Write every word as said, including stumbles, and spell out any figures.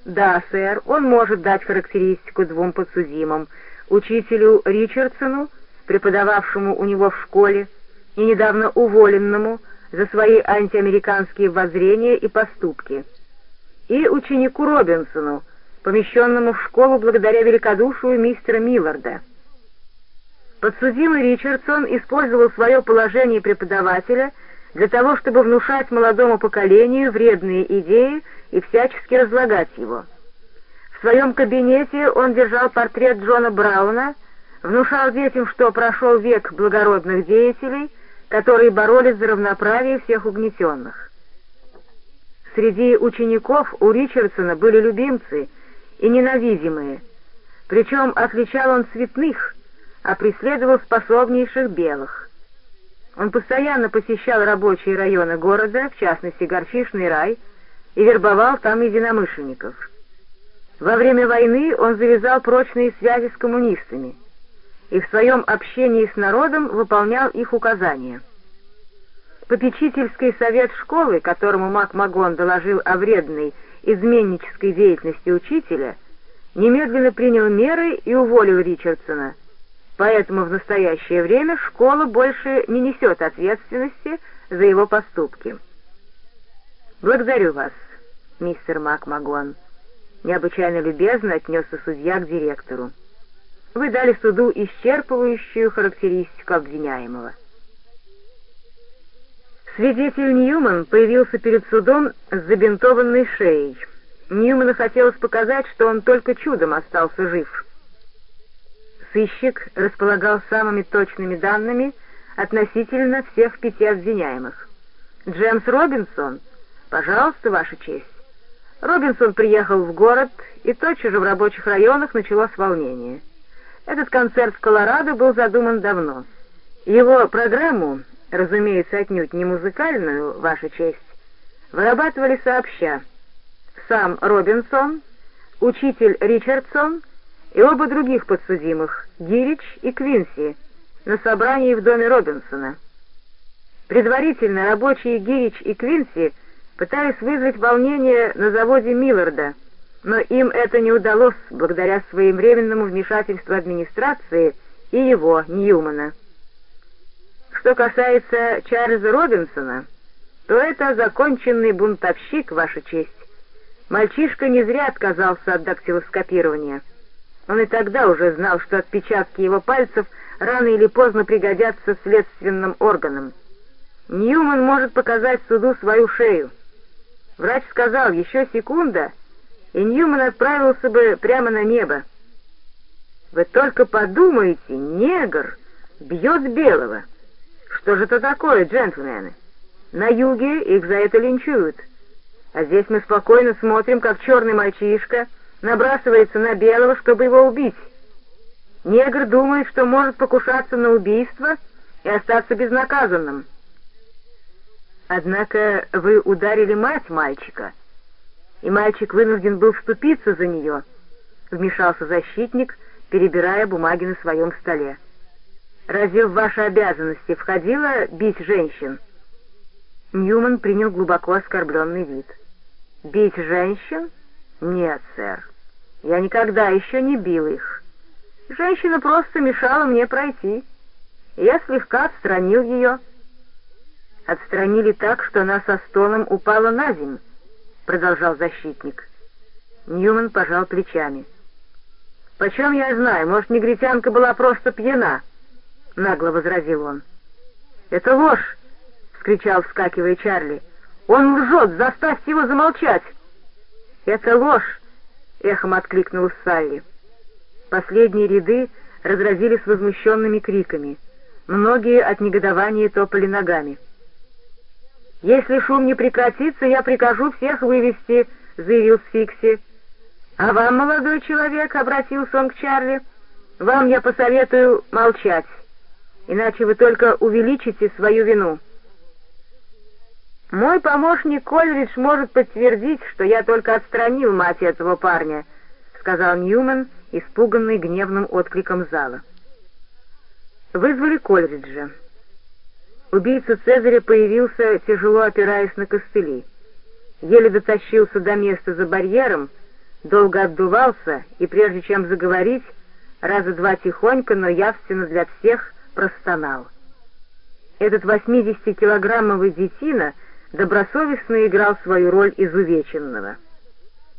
Да, сэр, он может дать характеристику двум подсудимым: учителю Ричардсону, преподававшему у него в школе, и недавно уволенному за свои антиамериканские воззрения и поступки, и ученику Робинсону, помещенному в школу благодаря великодушию мистера Милларда. Подсудимый Ричардсон использовал свое положение преподавателя для того, чтобы внушать молодому поколению вредные идеи и всячески разлагать его. В своем кабинете он держал портрет Джона Брауна, внушал детям, что прошел век благородных деятелей, которые боролись за равноправие всех угнетенных. Среди учеников у Ричардсона были любимцы и ненавидимые, причем отличал он цветных, а преследовал способнейших белых. Он постоянно посещал рабочие районы города, в частности Горчичный рай, и вербовал там единомышленников. Во время войны он завязал прочные связи с коммунистами и в своем общении с народом выполнял их указания. Попечительский совет школы, которому МакМагон доложил о вредной изменнической деятельности учителя, немедленно принял меры и уволил Ричардсона, поэтому в настоящее время школа больше не несет ответственности за его поступки. «Благодарю вас, мистер МакМагон», — необычайно любезно отнесся судья к директору. «Вы дали суду исчерпывающую характеристику обвиняемого». Свидетель Ньюман появился перед судом с забинтованной шеей. Ньюману хотелось показать, что он только чудом остался жив. Сыщик располагал самыми точными данными относительно всех пяти обвиняемых. «Джеймс Робинсон? Пожалуйста, Ваша честь». Робинсон приехал в город, и тотчас же в рабочих районах началось волнение. Этот концерт в Колорадо был задуман давно. Его программу, разумеется, отнюдь не музыкальную, Ваша честь, вырабатывали сообща сам Робинсон, учитель Ричардсон и оба других подсудимых, Гирич и Квинси, на собрании в доме Робинсона. Предварительно рабочие Гирич и Квинси пытались вызвать волнение на заводе Милларда, но им это не удалось благодаря своевременному вмешательству администрации и его, Ньюмана. Что касается Чарльза Робинсона, то это законченный бунтовщик, Ваша честь. Мальчишка не зря отказался от дактилоскопирования. Он и тогда уже знал, что отпечатки его пальцев рано или поздно пригодятся следственным органам. Ньюман может показать суду свою шею. Врач сказал, еще секунда, и Ньюман отправился бы прямо на небо. Вы только подумайте, негр бьет белого. Что же это такое, джентльмены? На юге их за это линчуют. А здесь мы спокойно смотрим, как черный мальчишка набрасывается на белого, чтобы его убить. Негр думает, что может покушаться на убийство и остаться безнаказанным. Однако вы ударили мать мальчика, и мальчик вынужден был вступиться за нее, — вмешался защитник, перебирая бумаги на своем столе. Разве в ваши обязанности входило бить женщин? Ньюман принял глубоко оскорбленный вид. Бить женщин? Нет, сэр. Я никогда еще не бил их. Женщина просто мешала мне пройти. Я слегка отстранил ее. Отстранили так, что она со стоном упала на землю, продолжал защитник. Ньюман пожал плечами. «Почем я знаю, может, негритянка была просто пьяна?» — нагло возразил он. «Это ложь!» — вскричал, вскакивая Чарли. «Он лжет! Заставьте его замолчать!» «Это ложь!» — эхом откликнулась Салли. Последние ряды разразились возмущенными криками. Многие от негодования топали ногами. «Если шум не прекратится, я прикажу всех вывести», — заявил Сфикси. «А вам, молодой человек, — обратился он к Чарли, — вам я посоветую молчать, иначе вы только увеличите свою вину». «Мой помощник Кольридж может подтвердить, что я только отстранил мать этого парня», — сказал Ньюман, испуганный гневным откликом зала. Вызвали Кольриджа. Убийца Цезаря появился, тяжело опираясь на костыли. Еле дотащился до места за барьером, долго отдувался и, прежде чем заговорить, раза два тихонько, но явственно для всех простонал. Этот восьмидесятикилограммовый детина добросовестно играл свою роль изувеченного.